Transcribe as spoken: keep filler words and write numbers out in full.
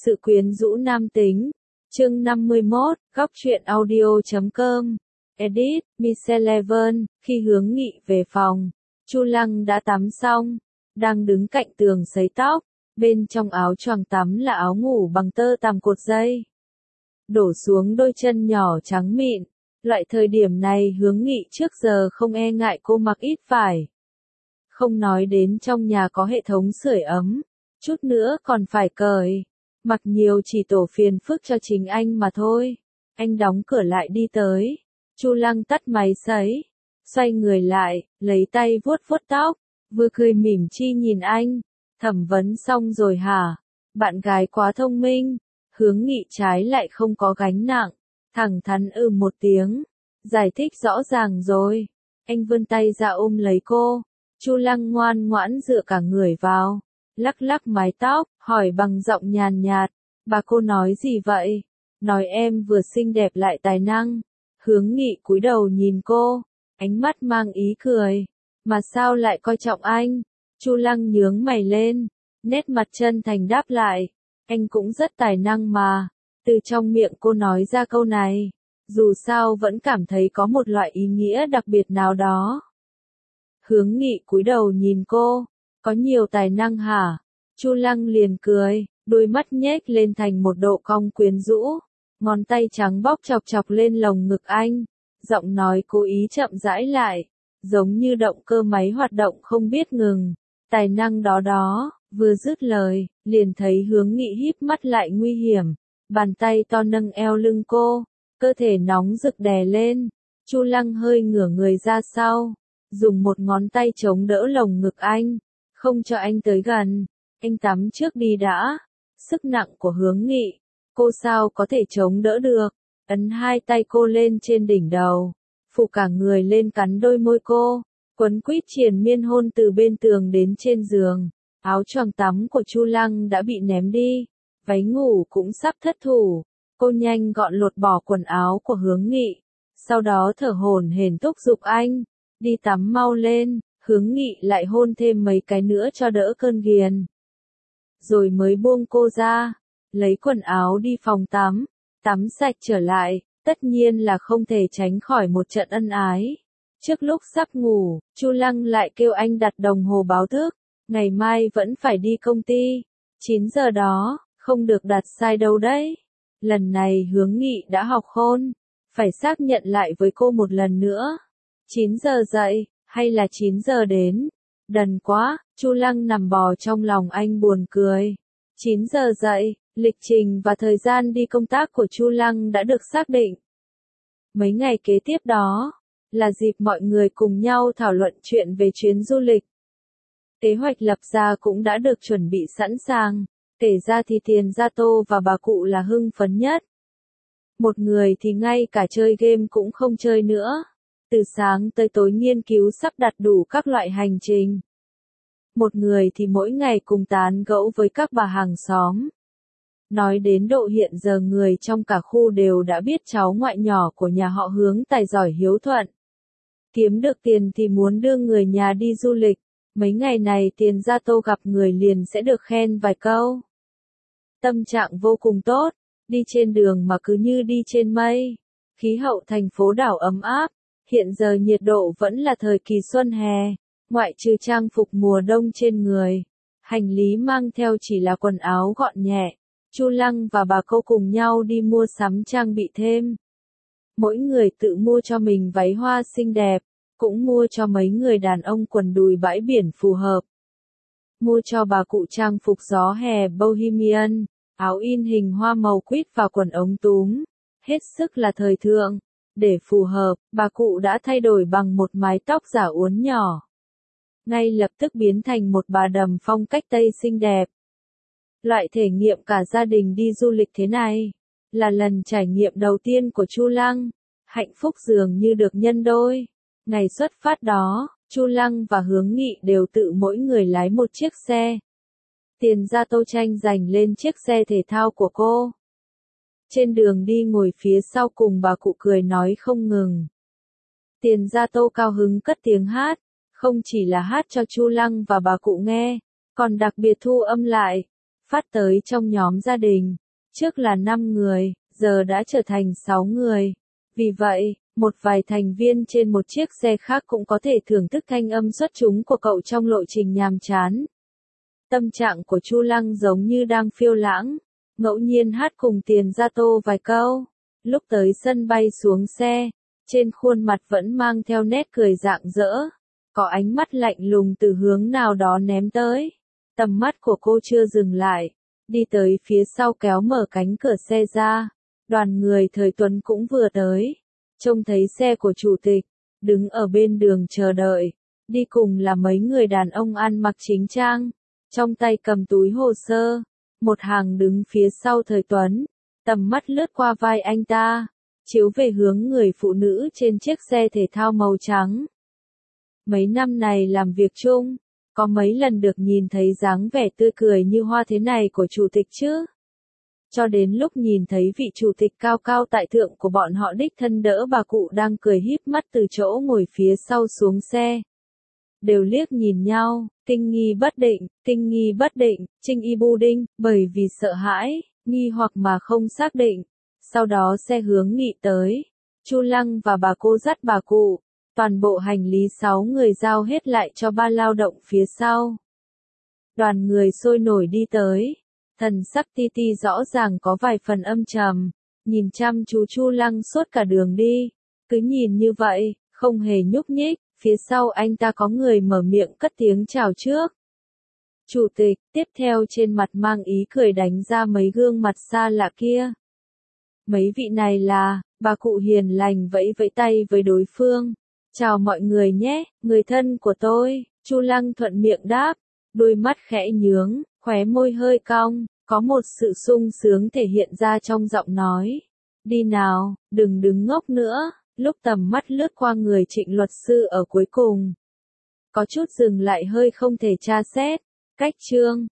Sự quyến rũ nam tính. Chương năm mươi mốt, góc truyện audio chấm com. Edit, Michelle Evan. Khi Hướng Nghị về phòng, Chu Lăng đã tắm xong, đang đứng cạnh tường sấy tóc, bên trong áo choàng tắm là áo ngủ bằng tơ tằm cột dây, đổ xuống đôi chân nhỏ trắng mịn. Loại thời điểm này Hướng Nghị trước giờ không e ngại cô mặc ít vải. Không nói đến trong nhà có hệ thống sưởi ấm, chút nữa còn phải cởi. Mặc nhiều chỉ tổ phiền phức cho chính anh mà thôi. Anh đóng cửa lại đi tới. Chu Lăng tắt máy sấy, xoay người lại, lấy tay vuốt vuốt tóc, vừa cười mỉm chi nhìn anh. Thẩm vấn xong rồi hả? Bạn gái quá thông minh. Hướng Nghị trái lại không có gánh nặng, thẳng thắn ừ một tiếng, giải thích rõ ràng rồi. Anh vươn tay ra ôm lấy cô. Chu Lăng ngoan ngoãn dựa cả người vào, lắc lắc mái tóc, hỏi bằng giọng nhàn nhạt, bà cô nói gì vậy? Nói em vừa xinh đẹp lại tài năng. Hướng Nghị cúi đầu nhìn cô, ánh mắt mang ý cười. Mà sao lại coi trọng anh? Chu Lăng nhướng mày lên, nét mặt chân thành đáp lại, anh cũng rất tài năng mà. Từ trong miệng cô nói ra câu này, dù sao vẫn cảm thấy có một loại ý nghĩa đặc biệt nào đó. Hướng Nghị cúi đầu nhìn cô, có nhiều tài năng hả? Chu Lăng liền cười, đôi mắt nhếch lên thành một độ cong quyến rũ, ngón tay trắng bóc chọc chọc lên lồng ngực anh, giọng nói cố ý chậm rãi lại, giống như động cơ máy hoạt động không biết ngừng. Tài năng đó đó. Vừa dứt lời, liền thấy Hướng Nghị híp mắt lại nguy hiểm, bàn tay to nâng eo lưng cô, cơ thể nóng rực đè lên. Chu Lăng hơi ngửa người ra sau, dùng một ngón tay chống đỡ lồng ngực anh, không cho anh tới gần. Anh tắm trước đi đã. Sức nặng của Hướng Nghị, cô sao có thể chống đỡ được. Ấn hai tay cô lên trên đỉnh đầu, phủ cả người lên cắn đôi môi cô, quấn quýt triền miên hôn từ bên tường đến trên giường. Áo choàng tắm của Chu Lăng đã bị ném đi, váy ngủ cũng sắp thất thủ. Cô nhanh gọn lột bỏ quần áo của Hướng Nghị, sau đó thở hổn hển thúc giục anh, đi tắm mau lên. Hướng Nghị lại hôn thêm mấy cái nữa cho đỡ cơn ghiền, rồi mới buông cô ra, lấy quần áo đi phòng tắm, tắm sạch trở lại, tất nhiên là không thể tránh khỏi một trận ân ái. Trước lúc sắp ngủ, Chu Lăng lại kêu anh đặt đồng hồ báo thức, ngày mai vẫn phải đi công ty, chín giờ đó, không được đặt sai đâu đấy. Lần này Hướng Nghị đã học khôn, phải xác nhận lại với cô một lần nữa. chín giờ dậy, hay là chín giờ đến? Đần quá. Chu Lăng nằm bò trong lòng anh buồn cười. chín giờ dậy, lịch trình và thời gian đi công tác của Chu Lăng đã được xác định. Mấy ngày kế tiếp đó, là dịp mọi người cùng nhau thảo luận chuyện về chuyến du lịch. Kế hoạch lập ra cũng đã được chuẩn bị sẵn sàng, kể ra thì Tiền Gia Tô và bà cụ là hưng phấn nhất. Một người thì ngay cả chơi game cũng không chơi nữa, từ sáng tới tối nghiên cứu sắp đặt đủ các loại hành trình. Một người thì mỗi ngày cùng tán gẫu với các bà hàng xóm. Nói đến độ hiện giờ người trong cả khu đều đã biết cháu ngoại nhỏ của nhà họ Hướng tài giỏi hiếu thuận. Kiếm được tiền thì muốn đưa người nhà đi du lịch. Mấy ngày này Tiền Gia Tô gặp người liền sẽ được khen vài câu. Tâm trạng vô cùng tốt, đi trên đường mà cứ như đi trên mây. Khí hậu thành phố đảo ấm áp, hiện giờ nhiệt độ vẫn là thời kỳ xuân hè, ngoại trừ trang phục mùa đông trên người. Hành lý mang theo chỉ là quần áo gọn nhẹ. Chu Lăng và bà cô cùng nhau đi mua sắm trang bị thêm. Mỗi người tự mua cho mình váy hoa xinh đẹp, cũng mua cho mấy người đàn ông quần đùi bãi biển phù hợp. Mua cho bà cụ trang phục gió hè Bohemian, áo in hình hoa màu quýt và quần ống túm, hết sức là thời thượng. Để phù hợp, bà cụ đã thay đổi bằng một mái tóc giả uốn nhỏ, ngay lập tức biến thành một bà đầm phong cách Tây xinh đẹp. Loại thể nghiệm cả gia đình đi du lịch thế này, là lần trải nghiệm đầu tiên của Chu Lăng, hạnh phúc dường như được nhân đôi. Ngày xuất phát đó, Chu Lăng và Hướng Nghị đều tự mỗi người lái một chiếc xe. Tiền Gia Tô tranh giành lên chiếc xe thể thao của cô. Trên đường đi ngồi phía sau cùng bà cụ cười nói không ngừng. Tiền Gia Tô cao hứng cất tiếng hát, không chỉ là hát cho Chu Lăng và bà cụ nghe, còn đặc biệt thu âm lại, phát tới trong nhóm gia đình. Trước là năm người, giờ đã trở thành sáu người. Vì vậy, một vài thành viên trên một chiếc xe khác cũng có thể thưởng thức thanh âm xuất chúng của cậu trong lộ trình nhàm chán. Tâm trạng của Chu Lăng giống như đang phiêu lãng, ngẫu nhiên hát cùng Tiền Gia Tô vài câu. Lúc tới sân bay xuống xe, trên khuôn mặt vẫn mang theo nét cười rạng rỡ, có ánh mắt lạnh lùng từ hướng nào đó ném tới. Tầm mắt của cô chưa dừng lại, đi tới phía sau kéo mở cánh cửa xe ra. Đoàn người thời Tuấn cũng vừa tới, trông thấy xe của chủ tịch, đứng ở bên đường chờ đợi. Đi cùng là mấy người đàn ông ăn mặc chính trang, trong tay cầm túi hồ sơ. Một hàng đứng phía sau thời Tuấn, tầm mắt lướt qua vai anh ta, chiếu về hướng người phụ nữ trên chiếc xe thể thao màu trắng. Mấy năm này làm việc chung, có mấy lần được nhìn thấy dáng vẻ tươi cười như hoa thế này của chủ tịch chứ. Cho đến lúc nhìn thấy vị chủ tịch cao cao tại thượng của bọn họ đích thân đỡ bà cụ đang cười híp mắt từ chỗ ngồi phía sau xuống xe. Đều liếc nhìn nhau, kinh nghi bất định, kinh nghi bất định, Trinh Y bu đinh, bởi vì sợ hãi, nghi hoặc mà không xác định. Sau đó xe hướng nghị tới, Chu Lăng và bà cô dắt bà cụ, toàn bộ hành lý sáu người giao hết lại cho ba lao động phía sau. Đoàn người sôi nổi đi tới, thần sắc Ti Ti rõ ràng có vài phần âm trầm, nhìn chăm chú Chu Lăng suốt cả đường đi, cứ nhìn như vậy, không hề nhúc nhích. Phía sau anh ta có người mở miệng cất tiếng chào trước. Chủ tịch, tiếp theo trên mặt mang ý cười đánh ra mấy gương mặt xa lạ kia. Mấy vị này là, bà cụ hiền lành vẫy vẫy tay với đối phương. Chào mọi người nhé, người thân của tôi. Chu Lăng thuận miệng đáp, đôi mắt khẽ nhướng, khóe môi hơi cong, có một sự sung sướng thể hiện ra trong giọng nói. Đi nào, đừng đứng ngốc nữa. Lúc tầm mắt lướt qua người Trịnh luật sư ở cuối cùng, có chút dừng lại hơi không thể tra xét. Cách chương